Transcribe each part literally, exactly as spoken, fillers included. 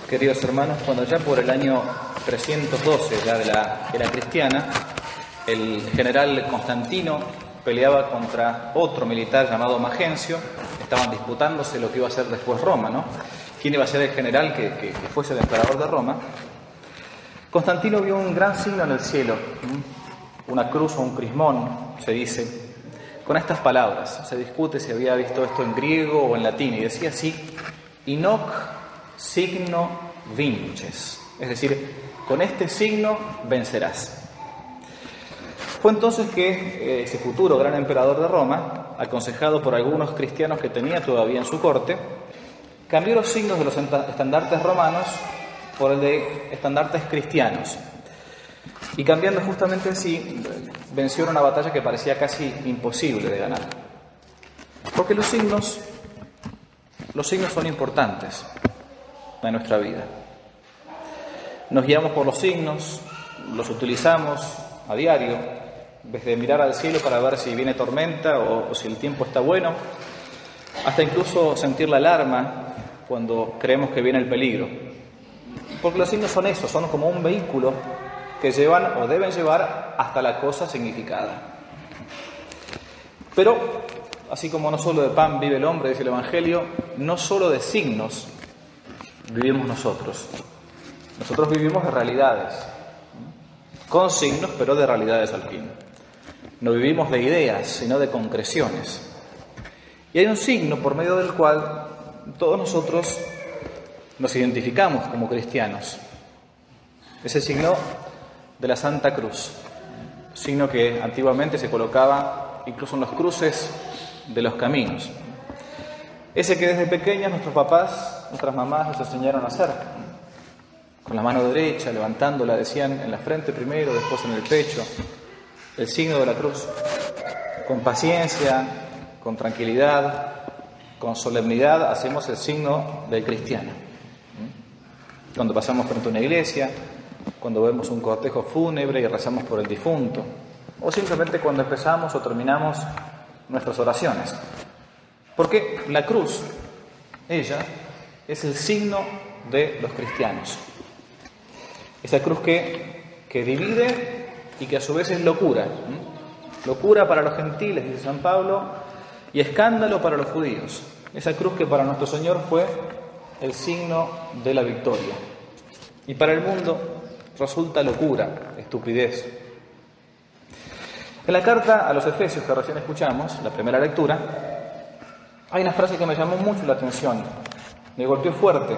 queridos hermanos, cuando ya por el año trescientos doce ya de la era cristiana, el general Constantino peleaba contra otro militar llamado Magencio. Estaban disputándose lo que iba a ser después Roma, ¿no? ¿Quién iba a ser el general que, que, que fuese el emperador de Roma? Constantino vio un gran signo en el cielo, una cruz o un crismón, se dice, con estas palabras. Se discute si había visto esto en griego o en latín, y decía así: Inoc signo vinces, es decir, con este signo vencerás. Fue entonces que eh, ese futuro gran emperador de Roma, aconsejado por algunos cristianos que tenía todavía en su corte, cambió los signos de los estandartes romanos por el de estandartes cristianos. Y cambiando justamente así, venció en una batalla que parecía casi imposible de ganar. Porque los signos, los signos son importantes en nuestra vida. Nos guiamos por los signos, los utilizamos a diario, en vez de mirar al cielo para ver si viene tormenta o, o si el tiempo está bueno, hasta incluso sentir la alarma cuando creemos que viene el peligro. Porque los signos son eso, son como un vehículo que llevan o deben llevar hasta la cosa significada. Pero, así como no solo de pan vive el hombre, dice el Evangelio, no solo de signos vivimos nosotros. Nosotros vivimos de realidades, con signos, pero de realidades al fin. No vivimos de ideas, sino de concreciones. Y hay un signo por medio del cual todos nosotros nos identificamos como cristianos. Es el signo de la Santa Cruz, signo que antiguamente se colocaba incluso en los cruces de los caminos. Ese que desde pequeños nuestros papás, nuestras mamás nos enseñaron a hacer. Con la mano derecha, levantándola, decían, en la frente primero, después en el pecho, el signo de la cruz. Con paciencia, con tranquilidad, con solemnidad, hacemos el signo del cristiano. Cuando pasamos frente a una iglesia, cuando vemos un cortejo fúnebre y rezamos por el difunto, o simplemente cuando empezamos o terminamos nuestras oraciones. Porque la cruz, ella, es el signo de los cristianos. Esa cruz que, que divide y que a su vez es locura. ¿Mm? Locura para los gentiles, dice San Pablo, y escándalo para los judíos. Esa cruz que para nuestro Señor fue el signo de la victoria. Y para el mundo resulta locura, estupidez. En la carta a los Efesios que recién escuchamos, la primera lectura, hay una frase que me llamó mucho la atención, me golpeó fuerte.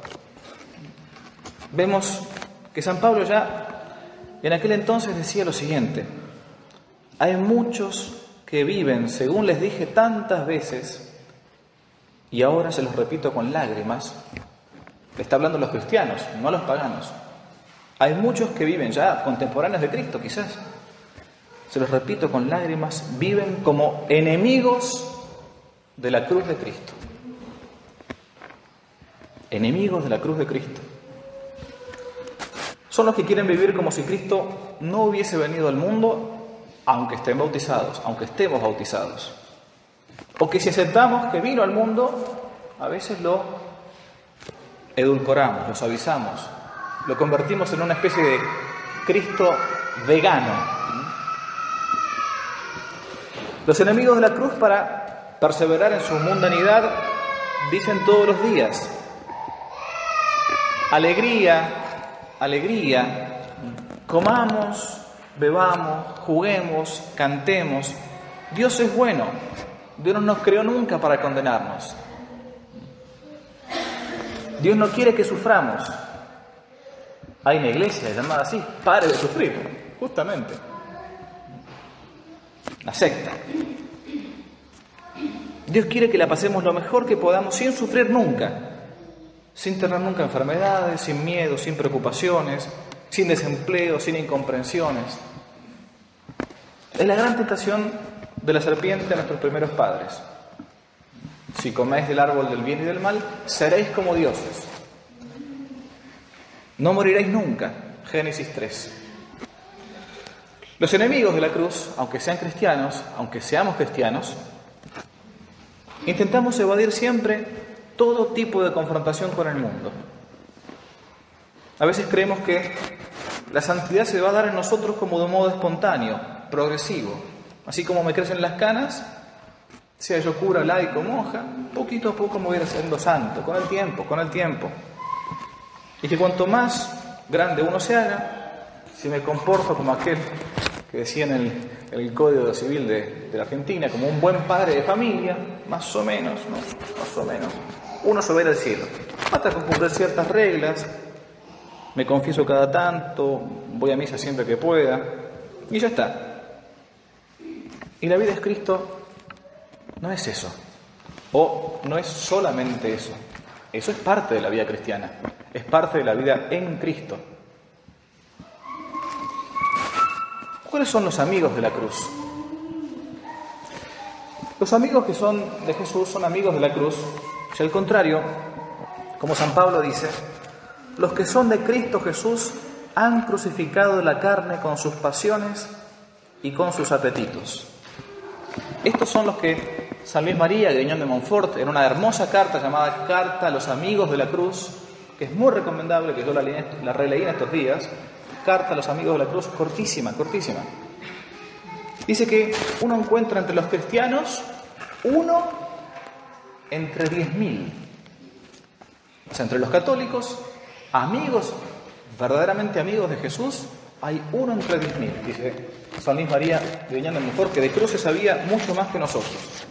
Vemos que San Pablo ya en aquel entonces decía lo siguiente: hay muchos que viven, según les dije tantas veces, y ahora se los repito con lágrimas. Está hablando los cristianos, no los paganos. Hay muchos que viven ya contemporáneos de Cristo, quizás. Se los repito con lágrimas, viven como enemigos de la cruz de Cristo. Enemigos de la cruz de Cristo. Son los que quieren vivir como si Cristo no hubiese venido al mundo, aunque estén bautizados, aunque estemos bautizados. O que si aceptamos que vino al mundo, a veces lo edulcoramos, lo suavizamos, lo convertimos en una especie de Cristo vegano. Los enemigos de la cruz, para perseverar en su mundanidad, dicen todos los días: alegría, alegría, comamos, bebamos, juguemos, cantemos. Dios es bueno, Dios no nos creó nunca para condenarnos. Dios no quiere que suframos. Hay una iglesia llamada así, pare de sufrir, justamente. La secta. Dios quiere que la pasemos lo mejor que podamos sin sufrir nunca, sin tener nunca enfermedades, sin miedo, sin preocupaciones, sin desempleo, sin incomprensiones. Es la gran tentación de la serpiente a nuestros primeros padres. Si coméis del árbol del bien y del mal, seréis como dioses. No moriréis nunca. Génesis tres. Los enemigos de la cruz, aunque sean cristianos, aunque seamos cristianos, intentamos evadir siempre todo tipo de confrontación con el mundo. A veces creemos que la santidad se va a dar en nosotros como de un modo espontáneo, progresivo. Así como me crecen las canas, sea yo cura, laico, monja, poquito a poco me voy a ir haciendo santo, con el tiempo, con el tiempo. Y que cuanto más grande uno se haga, si me comporto como aquel que decía en el, en el Código Civil de, de la Argentina, como un buen padre de familia, más o menos, ¿no? Más o menos, uno se va a ir al cielo. Basta con cumplir ciertas reglas, me confieso cada tanto, voy a misa siempre que pueda, y ya está. Y la vida de Cristo no es eso, o no es solamente eso. Eso es parte de la vida cristiana, es parte de la vida en Cristo. ¿Cuáles son los amigos de la cruz? Los amigos que son de Jesús son amigos de la cruz, y al contrario, como San Pablo dice, los que son de Cristo Jesús han crucificado la carne con sus pasiones y con sus apetitos. Estos son los que San Luis María Griñón de Montfort, en una hermosa carta llamada Carta a los Amigos de la Cruz, que es muy recomendable, que yo la, la releí en estos días, Carta a los Amigos de la Cruz, cortísima, cortísima. Dice que uno encuentra entre los cristianos uno entre diez mil. O sea, entre los católicos, amigos, verdaderamente amigos de Jesús, hay uno entre diez mil, dice San Luis María Griñón de Montfort, que de cruces sabía mucho más que nosotros.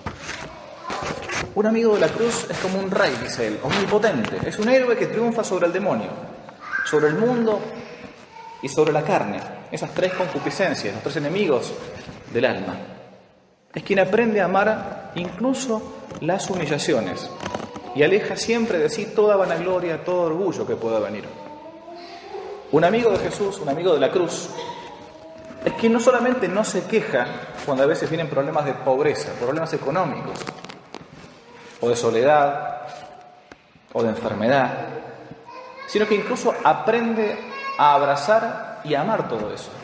Un amigo de la cruz es como un rey, dice él, omnipotente. Es un héroe que triunfa sobre el demonio, sobre el mundo y sobre la carne. Esas tres concupiscencias, los tres enemigos del alma. Es quien aprende a amar incluso las humillaciones y aleja siempre de sí toda vanagloria, todo orgullo que pueda venir. Un amigo de Jesús, un amigo de la cruz, es quien no solamente no se queja cuando a veces vienen problemas de pobreza, problemas económicos, o de soledad, o de enfermedad, sino que incluso aprende a abrazar y a amar todo eso.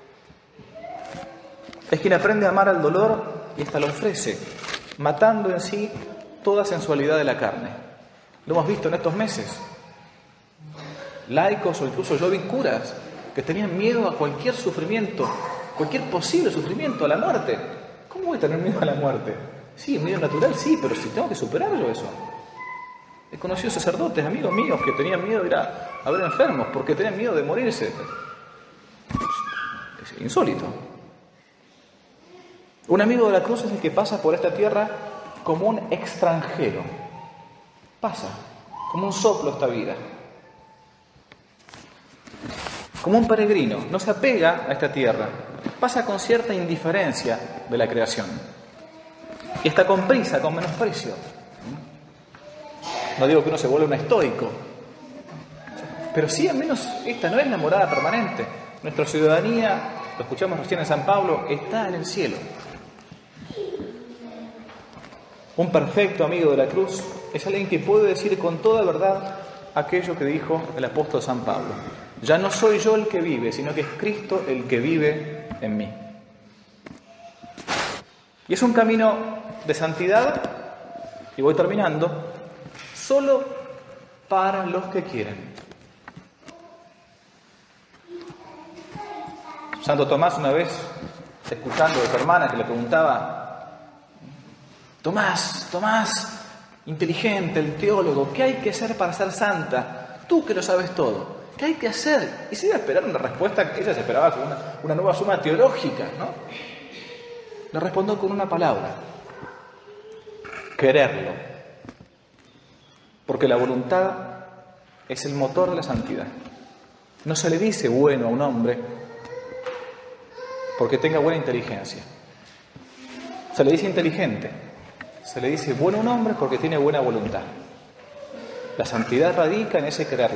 Es quien aprende a amar al dolor y hasta lo ofrece, matando en sí toda sensualidad de la carne. Lo hemos visto en estos meses. Laicos o incluso yo vi curas que tenían miedo a cualquier sufrimiento, cualquier posible sufrimiento, a la muerte. ¿Cómo voy a tener miedo a la muerte? Sí, miedo natural, sí, pero si tengo que superar yo eso. He conocido sacerdotes, amigos míos, que tenían miedo de ir a, a ver enfermos porque tenían miedo de morirse. Es insólito. Un amigo de la cruz es el que pasa por esta tierra como un extranjero. Pasa, como un soplo esta vida. Como un peregrino, no se apega a esta tierra. Pasa con cierta indiferencia de la creación. Y está con prisa, con menosprecio. No digo que uno se vuelva un estoico, pero sí al menos esta no es la morada permanente. Nuestra ciudadanía, lo escuchamos recién en San Pablo, está en el cielo. Un perfecto amigo de la cruz es alguien que puede decir con toda verdad aquello que dijo el apóstol San Pablo. Ya no soy yo el que vive, sino que es Cristo el que vive en mí. Y es un camino de santidad, y voy terminando, solo para los que quieren. Santo Tomás una vez, escuchando a su hermana que le preguntaba, Tomás, Tomás, inteligente, el teólogo, ¿qué hay que hacer para ser santa? Tú que lo sabes todo, ¿qué hay que hacer? Y se iba a esperar una respuesta, ella se esperaba con una, una nueva suma teológica, ¿no? Le respondió con una palabra: quererlo. Porque la voluntad es el motor de la santidad. No se le dice bueno a un hombre porque tenga buena inteligencia. Se le dice inteligente. Se le dice bueno a un hombre porque tiene buena voluntad. La santidad radica en ese quererlo.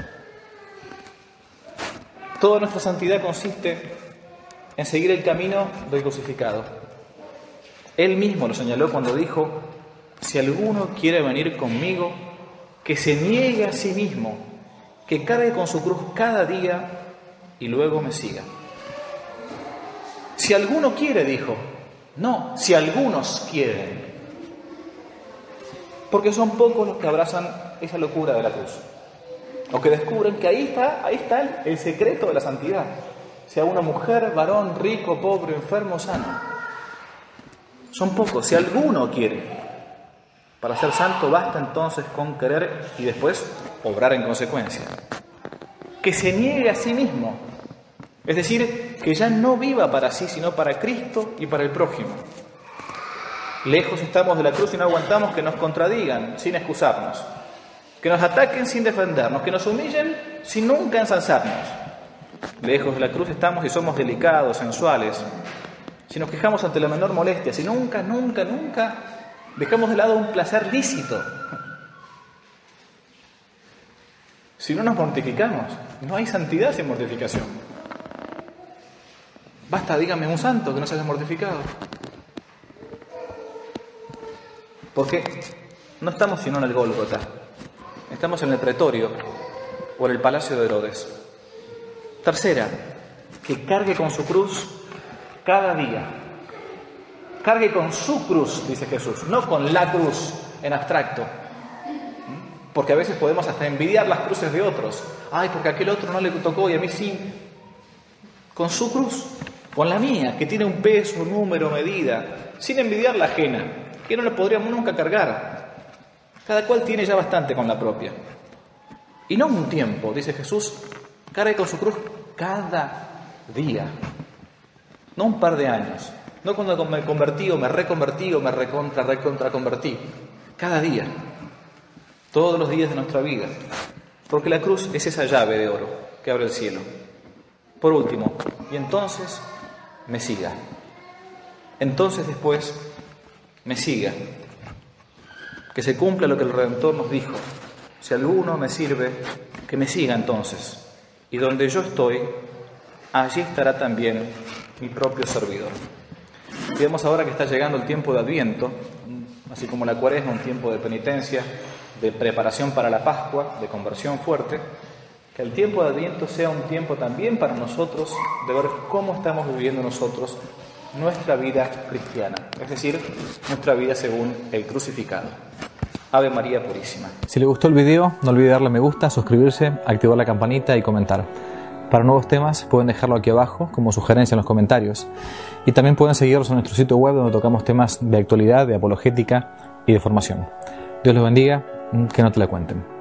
Toda nuestra santidad consiste en seguir el camino del crucificado. Él mismo lo señaló cuando dijo: si alguno quiere venir conmigo, que se niegue a sí mismo, que cargue con su cruz cada día y luego me siga. Si alguno quiere, dijo, no, si algunos quieren. Porque son pocos los que abrazan esa locura de la cruz. O que descubren que ahí está, ahí está el, el secreto de la santidad. Sea una mujer, varón, rico, pobre, enfermo, sano. Son pocos. Si alguno quiere, para ser santo basta entonces con querer y después obrar en consecuencia. Que se niegue a sí mismo. Es decir, que ya no viva para sí, sino para Cristo y para el prójimo. Lejos estamos de la cruz y no aguantamos que nos contradigan sin excusarnos. Que nos ataquen sin defendernos, que nos humillen sin nunca ensalzarnos. Lejos de la cruz estamos y somos delicados, sensuales. Si nos quejamos ante la menor molestia, si nunca, nunca, nunca dejamos de lado un placer lícito. Si no nos mortificamos, no hay santidad sin mortificación. Basta, dígame un santo que no se haya mortificado. Porque no estamos sino en el Gólgota. Estamos en el pretorio o en el palacio de Herodes. Tercera, que cargue con su cruz cada día. Cargue con su cruz, dice Jesús, no con la cruz en abstracto. Porque a veces podemos hasta envidiar las cruces de otros. Ay, porque a aquel otro no le tocó y a mí sí. Con su cruz, con la mía, que tiene un peso, número, medida, sin envidiar la ajena, que no le podríamos nunca cargar. Cada cual tiene ya bastante con la propia. Y no un tiempo, dice Jesús, cargue con su cruz cada día. No un par de años. No cuando me convertí o me reconvertí o me recontra, recontra convertí. Cada día. Todos los días de nuestra vida. Porque la cruz es esa llave de oro que abre el cielo. Por último, y entonces me siga. Entonces después me siga. Que se cumpla lo que el Redentor nos dijo. Si alguno me sirve, que me siga entonces. Y donde yo estoy, allí estará también mi propio servidor. Vemos ahora que está llegando el tiempo de Adviento, así como la Cuaresma, un tiempo de penitencia, de preparación para la Pascua, de conversión fuerte. Que el tiempo de Adviento sea un tiempo también para nosotros de ver cómo estamos viviendo nosotros nuestra vida cristiana, es decir, nuestra vida según el crucificado. Ave María Purísima. Si le gustó el video, no olvide darle me gusta, suscribirse, activar la campanita y comentar. Para nuevos temas pueden dejarlo aquí abajo como sugerencia en los comentarios. Y también pueden seguirnos en nuestro sitio web donde tocamos temas de actualidad, de apologética y de formación. Dios los bendiga, que no te la cuenten.